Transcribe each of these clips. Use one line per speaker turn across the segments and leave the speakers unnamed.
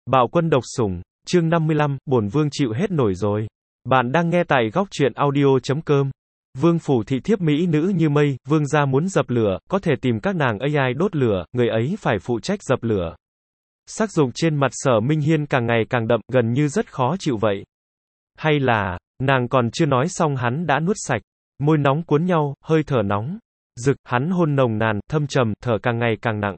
Bạo quân độc sủng, chương 55, bổn vương chịu hết nổi rồi. Bạn đang nghe tại góc truyện audio.com. Vương phủ thị thiếp mỹ nữ như mây, vương gia muốn dập lửa, có thể tìm các nàng AI đốt lửa, người ấy phải phụ trách dập lửa. Sắc dục trên mặt Sở Minh Hiên càng ngày càng đậm, gần như rất khó chịu vậy. Hay là, nàng còn chưa nói xong hắn đã nuốt sạch. Môi nóng cuốn nhau, hơi thở nóng. Rực, hắn hôn nồng nàn, thâm trầm, thở càng ngày càng nặng.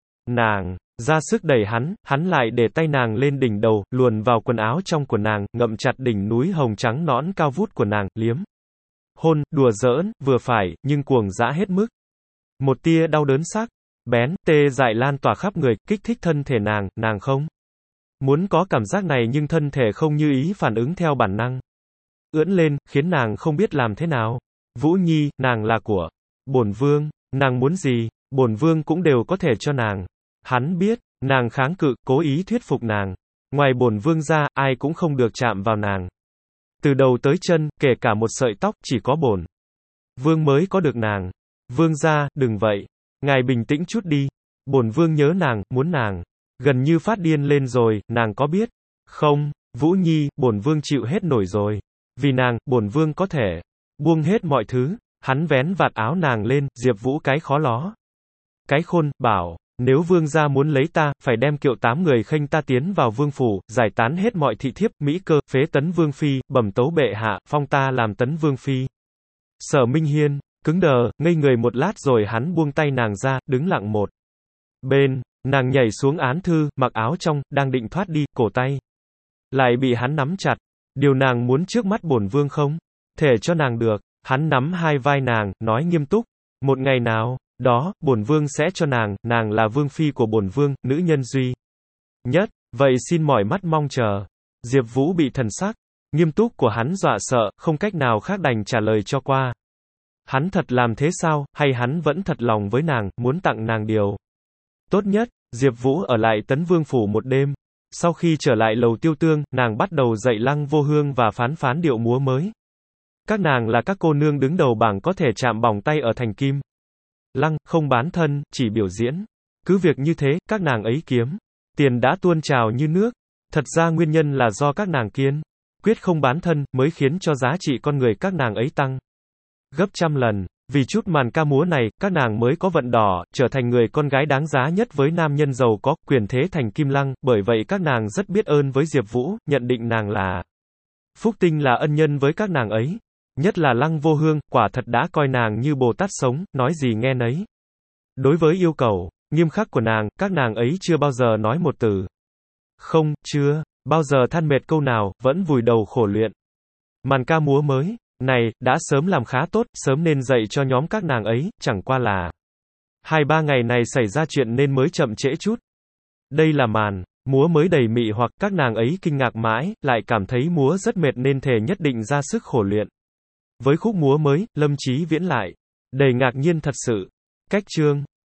Nàng ra sức đẩy hắn lại để tay nàng lên đỉnh đầu, luồn vào quần áo trong của nàng, ngậm chặt đỉnh núi hồng trắng nõn cao vút của nàng, liếm. Hôn, đùa giỡn, vừa phải, nhưng cuồng dã hết mức. Một tia đau đớn sắc, bén, tê dại lan tỏa khắp người, kích thích thân thể nàng không muốn có cảm giác này nhưng thân thể không như ý phản ứng theo bản năng. Ưỡn lên, khiến nàng không biết làm thế nào. Vũ Nhi, nàng là của bổn vương, nàng muốn gì, bổn vương cũng đều có thể cho nàng. Hắn biết, nàng kháng cự, cố ý thuyết phục nàng. Ngoài bổn vương ra, ai cũng không được chạm vào nàng. Từ đầu tới chân, kể cả một sợi tóc, chỉ có bổn vương mới có được nàng. Vương gia, đừng vậy. Ngài bình tĩnh chút đi. Bổn vương nhớ nàng, muốn nàng. Gần như phát điên lên rồi, nàng có biết không? Vũ Nhi, bổn vương chịu hết nổi rồi. Vì nàng, bổn vương có thể buông hết mọi thứ. Hắn vén vạt áo nàng lên, Diệp Vũ cái khó ló. Cái khôn, bảo, nếu vương gia muốn lấy ta, phải đem kiệu 8 người khênh ta tiến vào vương phủ, giải tán hết mọi thị thiếp, mỹ cơ, phế tấn vương phi, bẩm tấu bệ hạ, phong ta làm tấn vương phi. Sở Minh Hiên cứng đờ, ngây người một lát rồi hắn buông tay nàng ra, đứng lặng một bên, nàng nhảy xuống án thư, mặc áo trong, đang định thoát đi, cổ tay lại bị hắn nắm chặt. Điều nàng muốn trước mắt bổn vương không thể cho nàng được. Hắn nắm hai vai nàng, nói nghiêm túc, một ngày nào đó, bổn vương sẽ cho nàng là vương phi của bổn vương, nữ nhân duy nhất, vậy xin mỏi mắt mong chờ. Diệp Vũ bị thần sắc nghiêm túc của hắn dọa sợ, không cách nào khác đành trả lời cho qua. Hắn thật làm thế sao, hay hắn vẫn thật lòng với nàng, muốn tặng nàng điều tốt nhất. Diệp Vũ ở lại Tấn Vương phủ một đêm. Sau khi trở lại lầu Tiêu Tương, nàng bắt đầu dạy Lăng Vô Hương và phán điệu múa mới. Các nàng là các cô nương đứng đầu bảng có thể chạm bỏng tay ở thành kim. Lăng, không bán thân, chỉ biểu diễn. Cứ việc như thế, các nàng ấy kiếm tiền đã tuôn trào như nước. Thật ra nguyên nhân là do các nàng kiên quyết không bán thân, mới khiến cho giá trị con người các nàng ấy tăng gấp trăm lần. Vì chút màn ca múa này, các nàng mới có vận đỏ, trở thành người con gái đáng giá nhất với nam nhân giàu có, quyền thế thành Kim Lăng, bởi vậy các nàng rất biết ơn với Diệp Vũ, nhận định nàng là phúc tinh, là ân nhân với các nàng ấy. Nhất là Lăng Vô Hương, quả thật đã coi nàng như Bồ Tát sống, nói gì nghe nấy. Đối với yêu cầu nghiêm khắc của nàng, các nàng ấy chưa bao giờ nói một từ không, chưa bao giờ than mệt câu nào, vẫn vùi đầu khổ luyện. Màn ca múa mới này, đã sớm làm khá tốt, sớm nên dạy cho nhóm các nàng ấy, chẳng qua là 2-3 ngày này xảy ra chuyện nên mới chậm trễ chút. Đây là màn múa mới đầy mị hoặc, các nàng ấy kinh ngạc mãi, lại cảm thấy múa rất mệt nên thề nhất định ra sức khổ luyện. Với khúc múa mới, Lâm Chí Viễn lại đầy ngạc nhiên thật sự. Cách chương